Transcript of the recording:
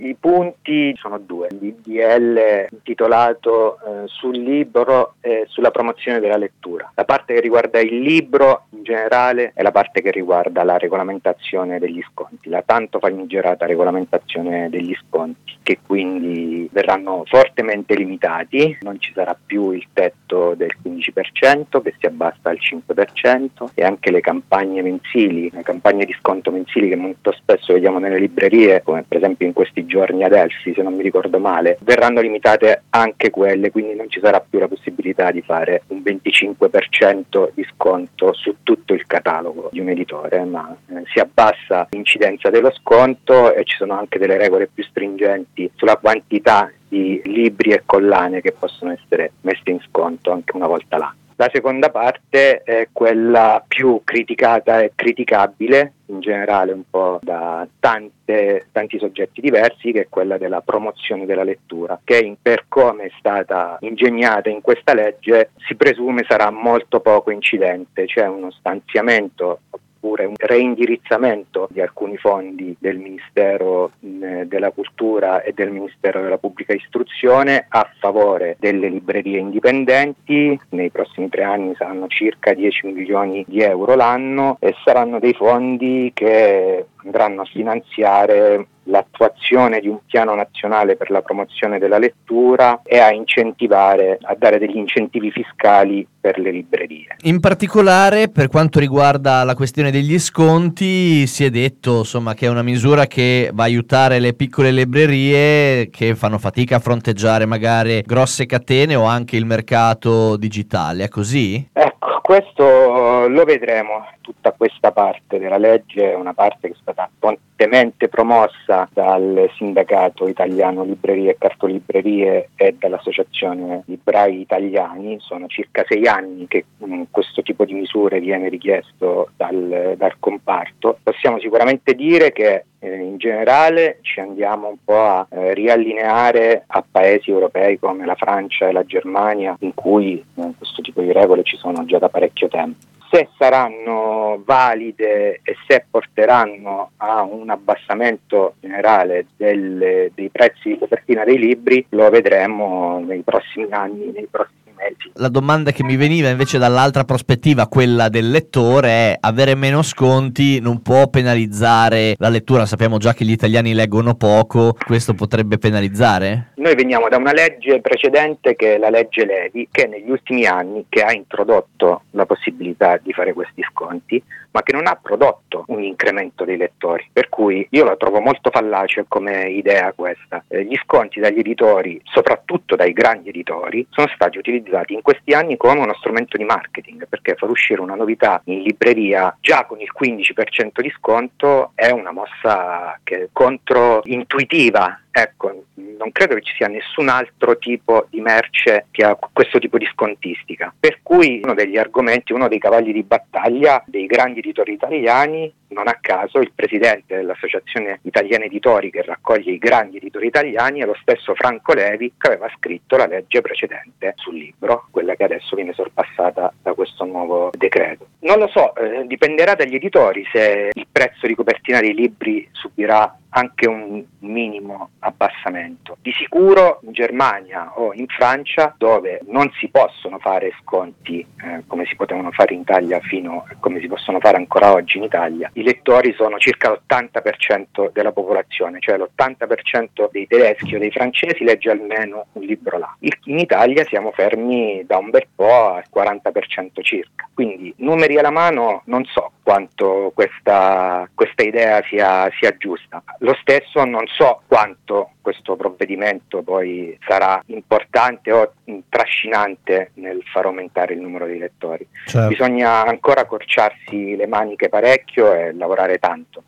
I punti sono due: il DDL intitolato sul libro e sulla promozione della lettura. La parte che riguarda il libro in generale è la parte che riguarda la regolamentazione degli sconti, la tanto famigerata regolamentazione degli sconti, che quindi verranno fortemente limitati. Non ci sarà più il tetto del 15% che si abbassa al 5%, e anche le campagne mensili, le campagne di sconto mensili che molto spesso vediamo nelle librerie, come per esempio in questi giorni ad Elfi, se non mi ricordo male, verranno limitate anche quelle, quindi non ci sarà più la possibilità di fare un 25% di sconto su tutto il catalogo di un editore, ma si abbassa l'incidenza dello sconto e ci sono anche delle regole più stringenti sulla quantità di libri e collane che possono essere messi in sconto anche una volta l'anno. La seconda parte è quella più criticata e criticabile in generale un po' da tanti soggetti diversi, che è quella della promozione della lettura, che per come è stata ingegnata in questa legge si presume sarà molto poco incidente. C'è uno stanziamento oppure un reindirizzamento di alcuni fondi del Ministero della Cultura e del Ministero della Pubblica Istruzione a favore delle librerie indipendenti. Nei prossimi 3 anni saranno circa 10 milioni di euro l'anno e saranno dei fondi che andranno a finanziare l'attuazione di un piano nazionale per la promozione della lettura e a dare degli incentivi fiscali per le librerie. In particolare, per quanto riguarda la questione degli sconti, si è detto insomma che è una misura che va a aiutare le piccole librerie che fanno fatica a fronteggiare magari grosse catene o anche il mercato digitale. È così? Ecco, questo lo vedremo. Tutta questa parte della legge è una parte che è stata fortemente promossa dal Sindacato Italiano Librerie e Cartolibrerie e dall'Associazione Librai Italiani. Sono circa 6 anni che questo tipo di misure viene richiesto dal comparto. Possiamo sicuramente dire che in generale ci andiamo un po' a riallineare a paesi europei come la Francia e la Germania, in cui questo tipo di regole ci sono già da parecchio tempo. Se saranno valide e se porteranno a un abbassamento generale dei prezzi di copertina dei libri, lo vedremo nei prossimi anni, nei prossimi mesi. La domanda che mi veniva invece dall'altra prospettiva, quella del lettore, è: avere meno sconti non può penalizzare la lettura? Sappiamo già che gli italiani leggono poco, questo potrebbe penalizzare? Noi veniamo da una legge precedente, che è la legge Levi, che negli ultimi anni che ha introdotto la possibilità di fare questi sconti, ma che non ha prodotto un incremento dei lettori, per cui io la trovo molto fallace come idea questa. Gli sconti dagli editori, soprattutto dai grandi editori, sono stati utilizzati in questi anni come uno strumento di marketing, perché far uscire una novità in libreria già con il 15% di sconto è una mossa che è controintuitiva. Ecco, non credo che ci sia nessun altro tipo di merce che ha questo tipo di scontistica, per cui uno degli argomenti, uno dei cavalli di battaglia dei grandi editori italiani, non a caso il presidente dell'Associazione Italiana Editori, che raccoglie i grandi editori italiani, è lo stesso Franco Levi, che aveva scritto la legge precedente sul libro, quella che adesso viene sorpassata da questo nuovo decreto. Non lo so, dipenderà dagli editori se il prezzo di copertina dei libri subirà anche un minimo abbassamento. Di sicuro in Germania o in Francia, dove non si possono fare sconti come si potevano fare in Italia come si possono fare ancora oggi in Italia, i lettori sono circa l'80% della popolazione, cioè l'80% dei tedeschi o dei francesi legge almeno un libro l'anno. In Italia siamo fermi da un bel po' al 40% circa, quindi numeri alla mano non so quanto questa idea sia giusta. Lo stesso non so quanto questo provvedimento poi sarà importante o trascinante nel far aumentare il numero di lettori. Certo. Bisogna ancora accorciarsi le maniche parecchio e lavorare tanto.